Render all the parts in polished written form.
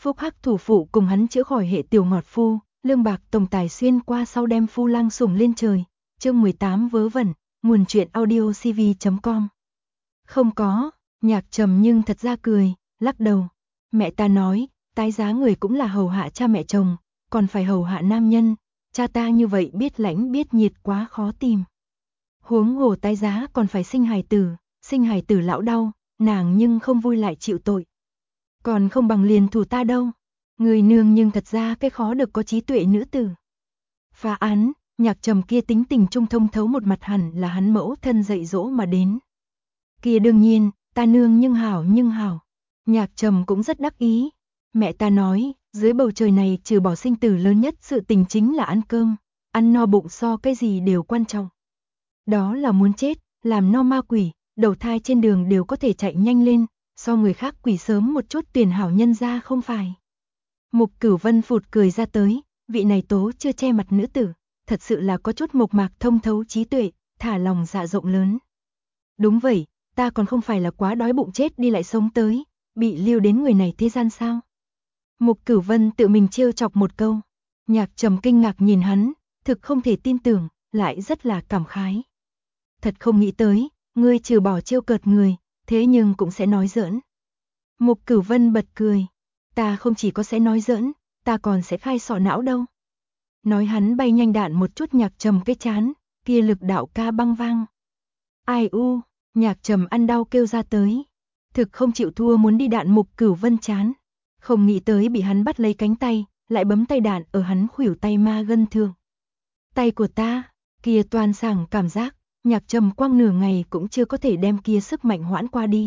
Phúc hắc thủ phụ cùng hắn chữa khỏi hệ tiểu ngọt phu, lương bạc tổng tài xuyên qua sau đem phu lang sủng lên trời. Chương 18 vớ vẩn, nguồn truyện audiocv.com. Không có, Nhạc Trầm nhưng thật ra cười, lắc đầu. Mẹ ta nói, tái giá người cũng là hầu hạ cha mẹ chồng, còn phải hầu hạ nam nhân, cha ta như vậy biết lãnh biết nhiệt quá khó tìm. Huống hồ tái giá còn phải sinh hài tử lão đau, nàng nhưng không vui lại chịu tội. Còn không bằng liền thủ ta đâu. Người nương nhưng thật ra cái khó được có trí tuệ nữ tử. Phá án, Nhạc Trầm kia tính tình trung thông thấu một mặt hẳn là hắn mẫu thân dạy dỗ mà đến. Kia đương nhiên, ta nương nhưng hảo. Nhạc Trầm cũng rất đắc ý. Mẹ ta nói, dưới bầu trời này trừ bỏ sinh tử lớn nhất sự tình chính là ăn cơm, ăn no bụng so cái gì đều quan trọng. Đó là muốn chết, làm no ma quỷ, đầu thai trên đường đều có thể chạy nhanh lên, so người khác quỷ sớm một chút tiền hảo nhân ra không phải. Mục Cửu Vân phụt cười ra tới, vị này tố chưa che mặt nữ tử, thật sự là có chút mộc mạc thông thấu trí tuệ, thả lòng dạ rộng lớn. Đúng vậy, ta còn không phải là quá đói bụng chết đi lại sống tới, bị lưu đến người này thế gian sao? Mục Cửu Vân tự mình trêu chọc một câu. Nhạc Trầm kinh ngạc nhìn hắn, thực không thể tin tưởng, lại rất là cảm khái. Thật không nghĩ tới, ngươi trừ bỏ trêu cợt người, thế nhưng cũng sẽ nói giỡn. Mục Cửu Vân bật cười. Ta không chỉ có sẽ nói giỡn, ta còn sẽ khai sọ não đâu. Nói hắn bay nhanh đạn một chút Nhạc Trầm cái chán, kia lực đạo ca băng vang. Ai u, Nhạc Trầm ăn đau kêu ra tới. Thực không chịu thua muốn đi đạn Mục Cửu Vân chán. Không nghĩ tới bị hắn bắt lấy cánh tay, lại bấm tay đạn ở hắn khuỷu tay ma gân thường. Tay của ta, kia toàn sảng cảm giác, Nhạc Trầm quăng nửa ngày cũng chưa có thể đem kia sức mạnh hoãn qua đi.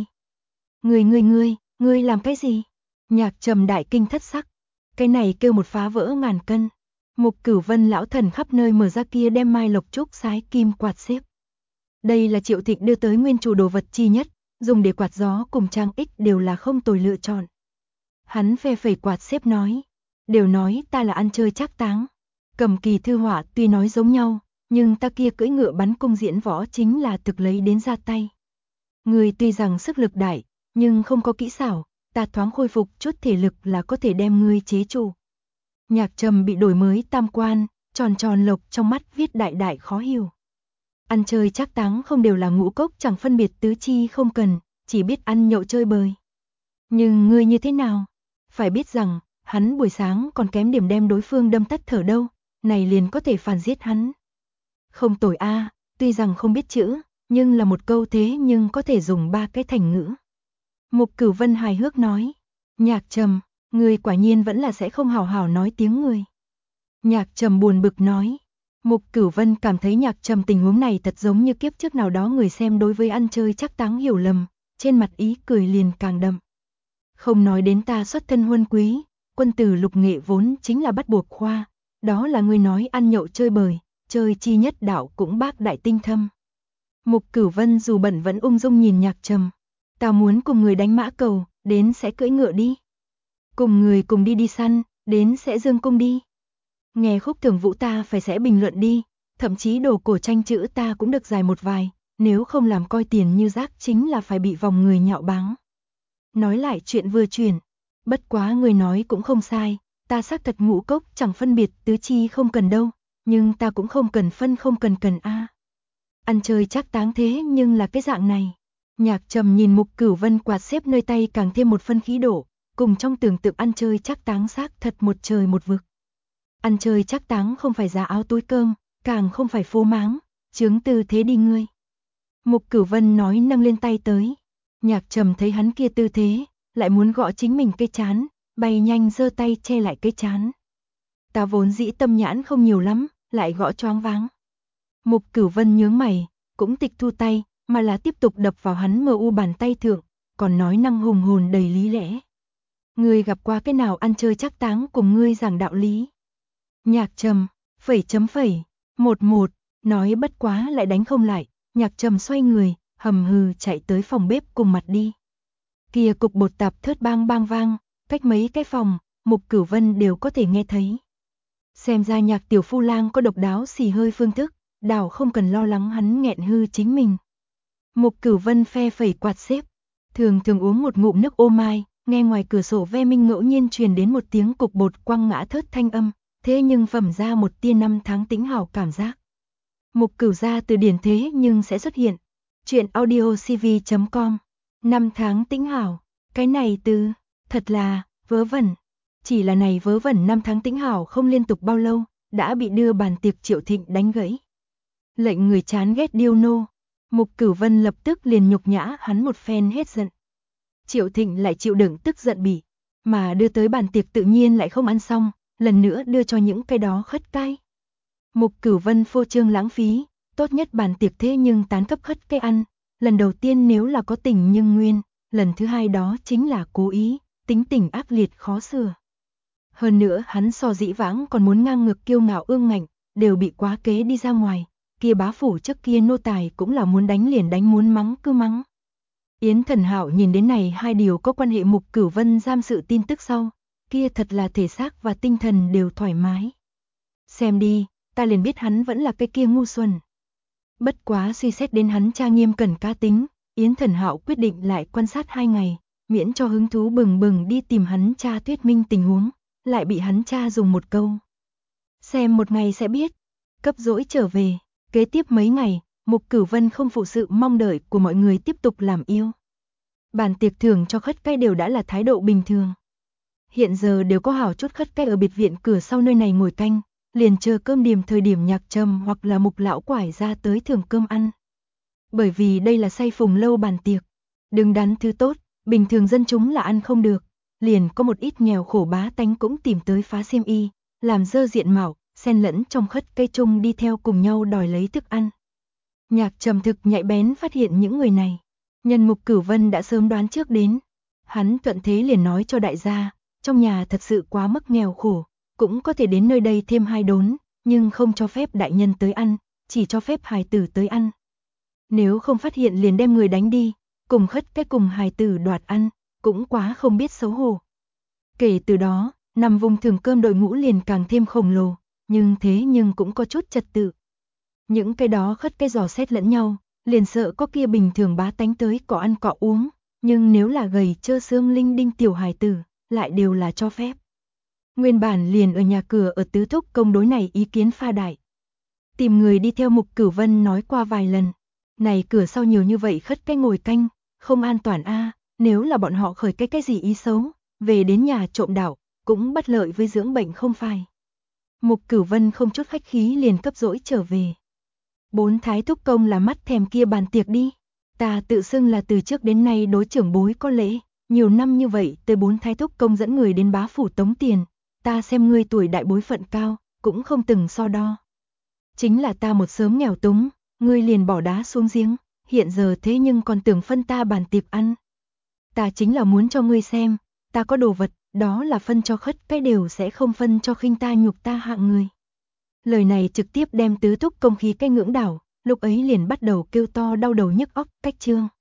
Ngươi làm cái gì? Nhạc Trầm đại kinh thất sắc. Cái này kêu một phá vỡ ngàn cân. Mục Cửu Vân lão thần khắp nơi mở ra kia đem mai lộc trúc sái kim quạt xếp. Đây là Triệu Thịnh đưa tới nguyên chủ đồ vật chi nhất, dùng để quạt gió cùng trang ích đều là không tồi lựa chọn. Hắn phe phẩy quạt xếp nói, đều nói ta là ăn chơi trác táng. Cầm kỳ thư họa tuy nói giống nhau, nhưng ta kia cưỡi ngựa bắn cung diễn võ chính là thực lấy đến ra tay. Người tuy rằng sức lực đại, nhưng không có kỹ xảo, ta thoáng khôi phục chút thể lực là có thể đem ngươi chế trụ. Nhạc Trầm bị đổi mới tam quan, tròn tròn lộc trong mắt viết đại đại khó hiểu. Ăn chơi trác táng không đều là ngũ cốc chẳng phân biệt tứ chi không cần, chỉ biết ăn nhậu chơi bời. Nhưng ngươi như thế nào? Phải biết rằng, hắn buổi sáng còn kém điểm đem đối phương đâm tắt thở đâu, này liền có thể phản giết hắn. Không tồi a, tuy rằng không biết chữ, nhưng là một câu thế nhưng có thể dùng 3 cái thành ngữ. Mục Cửu Vân hài hước nói, Nhạc Trầm, ngươi quả nhiên vẫn là sẽ không hào hào nói tiếng người. Nhạc Trầm buồn bực nói, Mục Cửu Vân cảm thấy Nhạc Trầm tình huống này thật giống như kiếp trước nào đó người xem đối với ăn chơi trác táng hiểu lầm, trên mặt ý cười liền càng đậm. Không nói đến ta xuất thân huân quý, quân tử lục nghệ vốn chính là bắt buộc khoa, đó là ngươi nói ăn nhậu chơi bời, chơi chi nhất đạo cũng bác đại tinh thâm. Mục Cửu Vân dù bận vẫn ung dung nhìn Nhạc Trầm, ta muốn cùng người đánh mã cầu, đến sẽ cưỡi ngựa đi. Cùng người cùng đi săn, đến sẽ dương cung đi. Nghe khúc Thường Vũ ta phải sẽ bình luận đi, thậm chí đồ cổ tranh chữ ta cũng được giải một vài, nếu không làm coi tiền như rác chính là phải bị vòng người nhạo báng. Nói lại chuyện vừa chuyển, bất quá người nói cũng không sai, ta xác thật ngũ cốc chẳng phân biệt tứ chi không cần đâu, nhưng ta cũng không cần phân không cần a. Ăn chơi trác táng thế nhưng là cái dạng này. Nhạc Trầm nhìn Mục Cửu Vân quạt xếp nơi tay càng thêm một phân khí độ, cùng trong tưởng tượng ăn chơi trác táng xác thật một trời một vực. Ăn chơi trác táng không phải giá áo túi cơm, càng không phải phô máng, chướng tư thế đi ngươi. Mục Cửu Vân nói nâng lên tay tới. Nhạc Trầm thấy hắn kia tư thế, lại muốn gõ chính mình cái chán, bay nhanh giơ tay che lại cái chán. Ta vốn dĩ tâm nhãn không nhiều lắm, lại gõ choáng váng. Mục Cửu Vân nhướng mày, cũng tịch thu tay, mà là tiếp tục đập vào hắn mờ u bàn tay thượng, còn nói năng hùng hồn đầy lý lẽ. Ngươi gặp qua cái nào ăn chơi trác táng cùng ngươi giảng đạo lý? Nhạc Trầm, phẩy, 11, nói bất quá lại đánh không lại, Nhạc Trầm xoay người, hầm hừ chạy tới phòng bếp cùng mặt đi. Kia cục bột tạp thớt bang bang vang, cách mấy cái phòng, Mục Cửu Vân đều có thể nghe thấy. Xem ra Nhạc tiểu phu lang có độc đáo xì hơi phương thức, đảo không cần lo lắng hắn nghẹn hư chính mình. Mục Cửu Vân phe phẩy quạt xếp, thường uống một ngụm nước ô mai, nghe ngoài cửa sổ ve minh ngẫu nhiên truyền đến một tiếng cục bột quăng ngã thớt thanh âm, thế nhưng phẩm ra một tia năm tháng tĩnh hảo cảm giác. Mục Cửu ra từ điển thế nhưng sẽ xuất hiện. Chuyện audio cv.com. Năm tháng tĩnh hảo, cái này từ, thật là, vớ vẩn. Chỉ là này vớ vẩn năm tháng tĩnh hảo không liên tục bao lâu, đã bị đưa bàn tiệc Triệu Thịnh đánh gãy. Lệnh người chán ghét điêu nô, Mục Cửu Vân lập tức liền nhục nhã hắn một phen hết giận. Triệu Thịnh lại chịu đựng tức giận bỉ, mà đưa tới bàn tiệc tự nhiên lại không ăn xong, lần nữa đưa cho những cái đó khất cái. Mục Cửu Vân phô trương lãng phí, tốt nhất bàn tiệc thế nhưng tán cấp khất cái ăn, lần đầu tiên nếu là có tình nhưng nguyên, lần thứ hai đó chính là cố ý, tính tình ác liệt khó sửa. Hơn nữa hắn so dĩ vãng còn muốn ngang ngược kiêu ngạo ương ngạnh, đều bị quá kế đi ra ngoài, kia bá phủ trước kia nô tài cũng là muốn đánh liền đánh muốn mắng cứ mắng. Yến Thần Hạo nhìn đến này hai điều có quan hệ Mục Cửu Vân giam sự tin tức sau, kia thật là thể xác và tinh thần đều thoải mái. Xem đi, ta liền biết hắn vẫn là cái kia ngu xuẩn. Bất quá suy xét đến hắn cha nghiêm cẩn cá tính, Yến Thần Hạo quyết định lại quan sát 2 ngày, miễn cho hứng thú bừng bừng đi tìm hắn cha thuyết minh tình huống, lại bị hắn cha dùng một câu. Xem một ngày sẽ biết, cấp dỗi trở về, kế tiếp mấy ngày, Mục Cửu Vân không phụ sự mong đợi của mọi người tiếp tục làm yêu. Bàn tiệc thưởng cho khất cái đều đã là thái độ bình thường. Hiện giờ đều có hảo chút khất cái ở biệt viện cửa sau nơi này ngồi canh, liền chờ cơm điểm thời điểm Nhạc Trầm hoặc là Mục lão quải ra tới thưởng cơm ăn. Bởi vì đây là say phùng lâu bàn tiệc, đừng đắn thứ tốt, bình thường dân chúng là ăn không được, liền có một ít nghèo khổ bá tánh cũng tìm tới phá xiêm y, làm dơ diện mạo, xen lẫn trong khất cây chung đi theo cùng nhau đòi lấy thức ăn. Nhạc Trầm thực nhạy bén phát hiện những người này, nhân Mục Cửu Vân đã sớm đoán trước đến, hắn thuận thế liền nói cho đại gia, trong nhà thật sự quá mức nghèo khổ, cũng có thể đến nơi đây thêm 2 đốn, nhưng không cho phép đại nhân tới ăn, chỉ cho phép hài tử tới ăn. Nếu không phát hiện liền đem người đánh đi, cùng khất cái cùng hài tử đoạt ăn, cũng quá không biết xấu hổ. Kể từ đó, nằm vùng thưởng cơm đội ngũ liền càng thêm khổng lồ, nhưng cũng có chút trật tự. Những cái đó khất cái dò xét lẫn nhau, liền sợ có kia bình thường bá tánh tới cọ ăn cọ uống, nhưng nếu là gầy trơ xương linh đinh tiểu hài tử, lại đều là cho phép. Nguyên bản liền ở nhà cửa ở tứ thúc công đối này ý kiến pha đại. Tìm người đi theo Mục Cửu Vân nói qua vài lần, này cửa sau nhiều như vậy khất cái ngồi canh, không an toàn a, nếu là bọn họ khởi cái gì ý xấu, về đến nhà trộm đảo, cũng bất lợi với dưỡng bệnh không phải. Mục Cửu Vân không chút khách khí liền cấp dỗi trở về. 4 thái thúc công là mắt thèm kia bàn tiệc đi, ta tự xưng là từ trước đến nay đối trưởng bối có lễ, nhiều năm như vậy tới 4 thái thúc công dẫn người đến bá phủ tống tiền, ta xem ngươi tuổi đại bối phận cao, cũng không từng so đo. Chính là ta một sớm nghèo túng, ngươi liền bỏ đá xuống giếng, hiện giờ thế nhưng còn tưởng phân ta bàn tiệc ăn. Ta chính là muốn cho ngươi xem, ta có đồ vật, đó là phân cho khất cái đều sẽ không phân cho khinh ta nhục ta hạng người. Lời này trực tiếp đem tứ thúc công khí cái ngưỡng đảo, lúc ấy liền bắt đầu kêu to đau đầu nhức óc cách trương.